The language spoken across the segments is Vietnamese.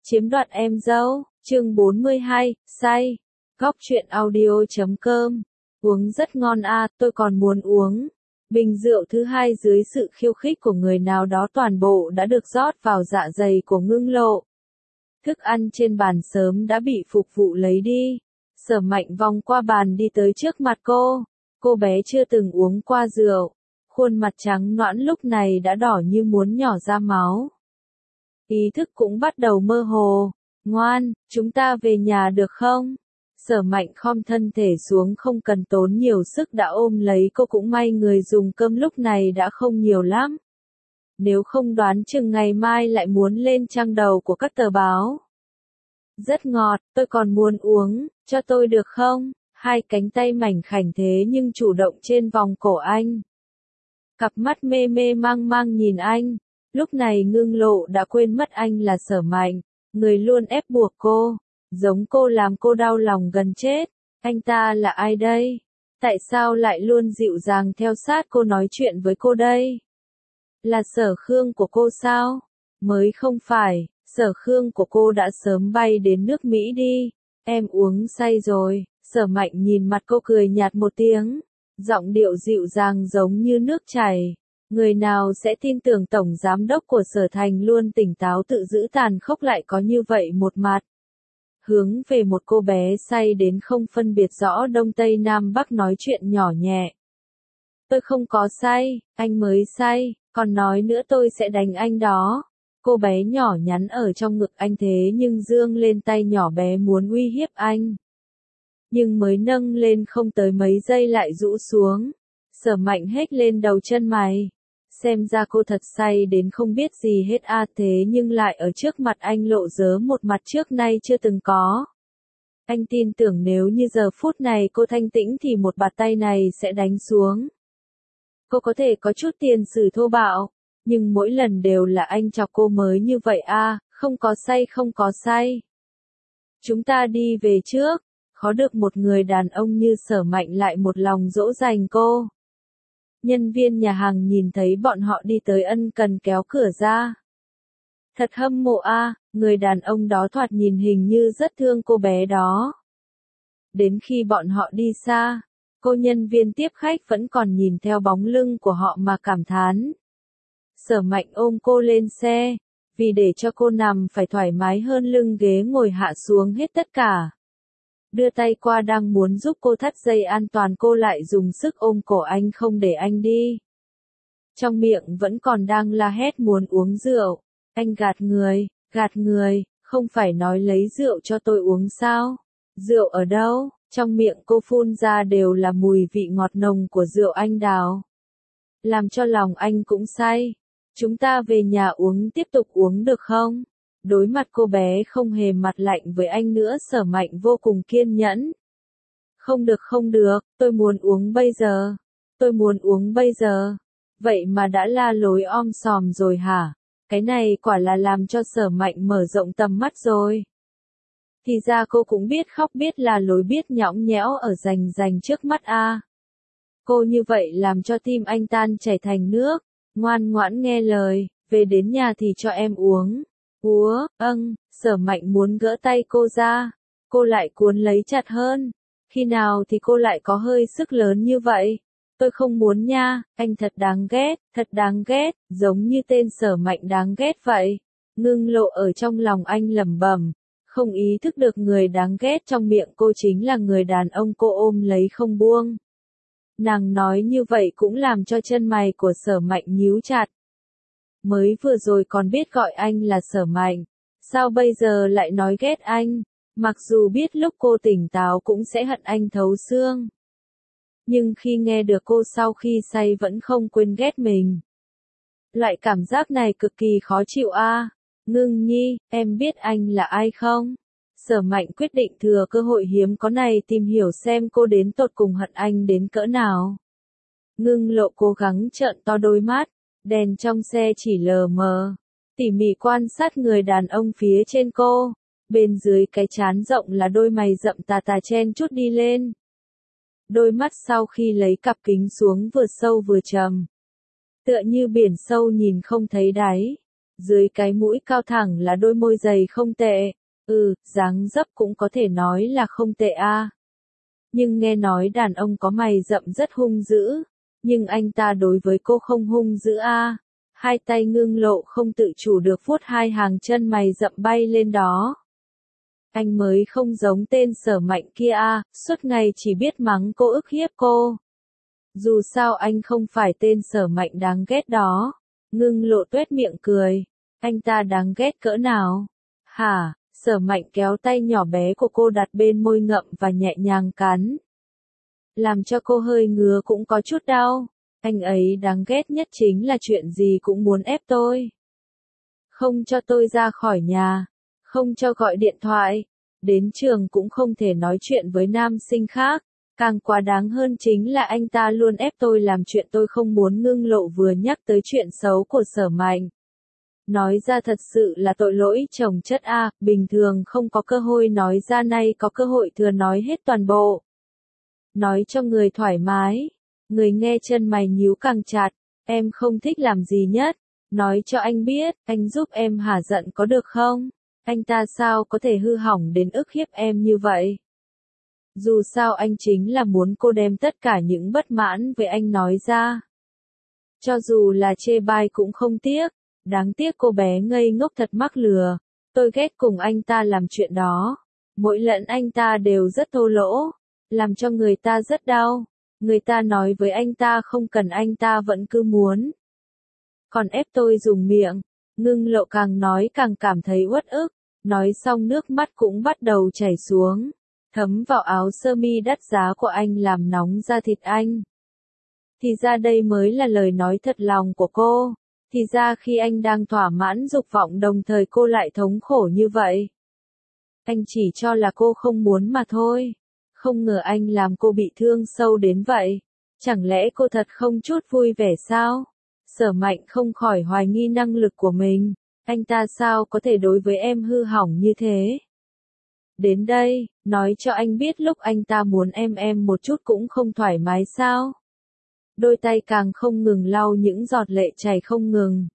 Chiếm đoạt em dâu, chương 42, say. Góc truyện audio.com. Uống rất ngon à, tôi còn muốn uống. Bình rượu thứ hai dưới sự khiêu khích của người nào đó toàn bộ đã được rót vào dạ dày của Ngưng Lộ. Thức ăn trên bàn sớm đã bị phục vụ lấy đi. Sở Mạnh vòng qua bàn đi tới trước mặt cô. Cô bé chưa từng uống qua rượu. Khuôn mặt trắng nõn lúc này đã đỏ như muốn nhỏ ra máu. Ý thức cũng bắt đầu mơ hồ. Ngoan, chúng ta về nhà được không? Sở Mạnh khom thân thể xuống không cần tốn nhiều sức đã ôm lấy cô, cũng may người dùng cơm lúc này đã không nhiều lắm. Nếu không đoán chừng ngày mai lại muốn lên trang đầu của các tờ báo. Rất ngọt, tôi còn muốn uống, cho tôi được không? Hai cánh tay mảnh khảnh thế nhưng chủ động trên vòng cổ anh. Cặp mắt mê mê mang mang nhìn anh. Lúc này Ngưng Lộ đã quên mất anh là Sở Mạnh, người luôn ép buộc cô, giống cô làm cô đau lòng gần chết. Anh ta là ai đây? Tại sao lại luôn dịu dàng theo sát cô nói chuyện với cô đây? Là Sở Khương của cô sao? Mới không phải, Sở Khương của cô đã sớm bay đến nước Mỹ đi. Em uống say rồi. Sở Mạnh nhìn mặt cô cười nhạt một tiếng, giọng điệu dịu dàng giống như nước chảy. Người nào sẽ tin tưởng tổng giám đốc của Sở Thành luôn tỉnh táo tự giữ tàn khốc lại có như vậy một mặt. Hướng về một cô bé say đến không phân biệt rõ đông tây nam bắc nói chuyện nhỏ nhẹ. Tôi không có say, anh mới say, còn nói nữa tôi sẽ đánh anh đó. Cô bé nhỏ nhắn ở trong ngực anh thế nhưng dương lên tay nhỏ bé muốn uy hiếp anh. Nhưng mới nâng lên không tới mấy giây lại rũ xuống. Sở Mạnh hét lên đầu chân mày. Xem ra cô thật say đến không biết gì hết à, thế nhưng lại ở trước mặt anh lộ dớ một mặt trước nay chưa từng có. Anh tin tưởng nếu như giờ phút này cô thanh tĩnh thì một bạt tay này sẽ đánh xuống. Cô có thể có chút tiền sử thô bạo, nhưng mỗi lần đều là anh chọc cô mới như vậy à, không có say không có say. Chúng ta đi về trước, khó được một người đàn ông như Sở Mạnh lại một lòng dỗ dành cô. Nhân viên nhà hàng nhìn thấy bọn họ đi tới ân cần kéo cửa ra. Thật hâm mộ a, người đàn ông đó thoạt nhìn hình như rất thương cô bé đó. Đến khi bọn họ đi xa, cô nhân viên tiếp khách vẫn còn nhìn theo bóng lưng của họ mà cảm thán. Sở Mạnh ôm cô lên xe, vì để cho cô nằm phải thoải mái hơn lưng ghế ngồi hạ xuống hết tất cả. Đưa tay qua đang muốn giúp cô thắt dây an toàn, cô lại dùng sức ôm cổ anh không để anh đi. Trong miệng vẫn còn đang la hét muốn uống rượu. Anh gạt người, không phải nói lấy rượu cho tôi uống sao? Rượu ở đâu? Trong miệng cô phun ra đều là mùi vị ngọt nồng của rượu anh đào. Làm cho lòng anh cũng say. Chúng ta về nhà uống tiếp tục uống được không? Đối mặt cô bé không hề mặt lạnh với anh nữa, Sở Mạnh vô cùng kiên nhẫn. Không được, tôi muốn uống bây giờ. Tôi muốn uống bây giờ. Vậy mà đã la lối om sòm rồi hả? Cái này quả là làm cho Sở Mạnh mở rộng tầm mắt rồi. Thì ra cô cũng biết khóc biết la lối biết nhõng nhẽo ở rành trước mắt a. Cô như vậy làm cho tim anh tan chảy thành nước. Ngoan ngoãn nghe lời, về đến nhà thì cho em uống. Sở Mạnh muốn gỡ tay cô ra. Cô lại cuốn lấy chặt hơn. Khi nào thì cô lại có hơi sức lớn như vậy? Tôi không muốn nha, anh thật đáng ghét, giống như tên Sở Mạnh đáng ghét vậy. Ngưng Lộ ở trong lòng anh lẩm bẩm, không ý thức được người đáng ghét trong miệng cô chính là người đàn ông cô ôm lấy không buông. Nàng nói như vậy cũng làm cho chân mày của Sở Mạnh nhíu chặt. Mới vừa rồi còn biết gọi anh là Sở Mạnh, sao bây giờ lại nói ghét anh? Mặc dù biết lúc cô tỉnh táo cũng sẽ hận anh thấu xương. Nhưng khi nghe được cô sau khi say vẫn không quên ghét mình. Loại cảm giác này cực kỳ khó chịu a. Ngưng Nhi, em biết anh là ai không? Sở Mạnh quyết định thừa cơ hội hiếm có này tìm hiểu xem cô đến tột cùng hận anh đến cỡ nào. Ngưng Lộ cố gắng trợn to đôi mắt, đèn trong xe chỉ lờ mờ. Tỉ mỉ quan sát người đàn ông phía trên cô, bên dưới cái trán rộng là đôi mày rậm tà tà chen chút đi lên. Đôi mắt sau khi lấy cặp kính xuống vừa sâu vừa trầm. Tựa như biển sâu nhìn không thấy đáy. Dưới cái mũi cao thẳng là đôi môi dày không tệ. Dáng dấp cũng có thể nói là không tệ a. Nhưng nghe nói đàn ông có mày rậm rất hung dữ. Nhưng anh ta đối với cô không hung dữ a. Hai tay Ngưng Lộ không tự chủ được vuốt hai hàng chân mày rậm bay lên đó. Anh mới không giống tên Sở Mạnh kia a, suốt ngày chỉ biết mắng cô ức hiếp cô. Dù sao anh không phải tên Sở Mạnh đáng ghét đó. Ngưng Lộ tuét miệng cười. Anh ta đáng ghét cỡ nào? Hả? Sở Mạnh kéo tay nhỏ bé của cô đặt bên môi ngậm và nhẹ nhàng cắn. Làm cho cô hơi ngứa cũng có chút đau. Anh ấy đáng ghét nhất chính là chuyện gì cũng muốn ép tôi. Không cho tôi ra khỏi nhà. Không cho gọi điện thoại. Đến trường cũng không thể nói chuyện với nam sinh khác. Càng quá đáng hơn chính là anh ta luôn ép tôi làm chuyện tôi không muốn. Ngưng Lộ vừa nhắc tới chuyện xấu của Sở Mạnh. Nói ra thật sự là tội lỗi chồng chất a, bình thường không có cơ hội nói ra, nay có cơ hội thừa nói hết toàn bộ. Nói cho người thoải mái, người nghe chân mày nhíu càng chặt, em không thích làm gì nhất, nói cho anh biết, anh giúp em hả giận có được không? Anh ta sao có thể hư hỏng đến ức hiếp em như vậy? Dù sao anh chính là muốn cô đem tất cả những bất mãn với anh nói ra. Cho dù là chê bai cũng không tiếc. Đáng tiếc cô bé ngây ngốc thật mắc lừa. Tôi ghét cùng anh ta làm chuyện đó. Mỗi lần anh ta đều rất thô lỗ. Làm cho người ta rất đau. Người ta nói với anh ta không cần, anh ta vẫn cứ muốn. Còn ép tôi dùng miệng. Ngưng Lộ càng nói càng cảm thấy uất ức. Nói xong nước mắt cũng bắt đầu chảy xuống. Thấm vào áo sơ mi đắt giá của anh làm nóng da thịt anh. Thì ra đây mới là lời nói thật lòng của cô. Thì ra khi anh đang thỏa mãn dục vọng đồng thời cô lại thống khổ như vậy. Anh chỉ cho là cô không muốn mà thôi. Không ngờ anh làm cô bị thương sâu đến vậy. Chẳng lẽ cô thật không chút vui vẻ sao? Sở Mạnh không khỏi hoài nghi năng lực của mình. Anh ta sao có thể đối với em hư hỏng như thế? Đến đây, nói cho anh biết lúc anh ta muốn em một chút cũng không thoải mái sao? Đôi tay càng không ngừng lau những giọt lệ chảy không ngừng.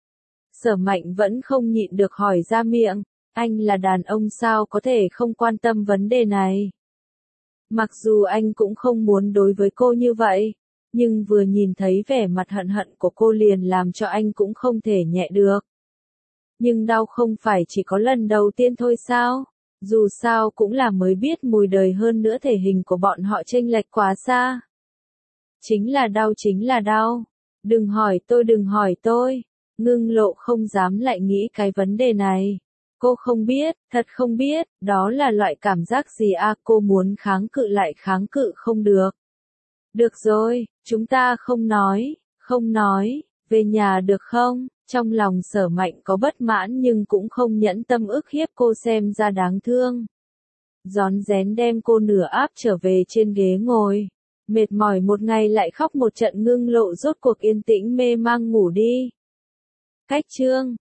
Sở Mạnh vẫn không nhịn được hỏi ra miệng, anh là đàn ông sao có thể không quan tâm vấn đề này. Mặc dù anh cũng không muốn đối với cô như vậy, nhưng vừa nhìn thấy vẻ mặt hận hận của cô liền làm cho anh cũng không thể nhẹ được. Nhưng đau không phải chỉ có lần đầu tiên thôi sao? Dù sao cũng là mới biết mùi đời, hơn nữa thể hình của bọn họ chênh lệch quá xa. Chính là đau. Đừng hỏi tôi. Ngưng Lộ không dám lại nghĩ cái vấn đề này. Cô không biết, thật không biết, đó là loại cảm giác gì à, cô muốn kháng cự lại kháng cự không được. Được rồi, chúng ta không nói, về nhà được không? Trong lòng Sở Mạnh có bất mãn nhưng cũng không nhẫn tâm ức hiếp cô xem ra đáng thương. Rón rén đem cô nửa áp trở về trên ghế ngồi. Mệt mỏi một ngày lại khóc một trận, Ngưng Lộ rốt cuộc yên tĩnh mê mang ngủ đi. Cách chương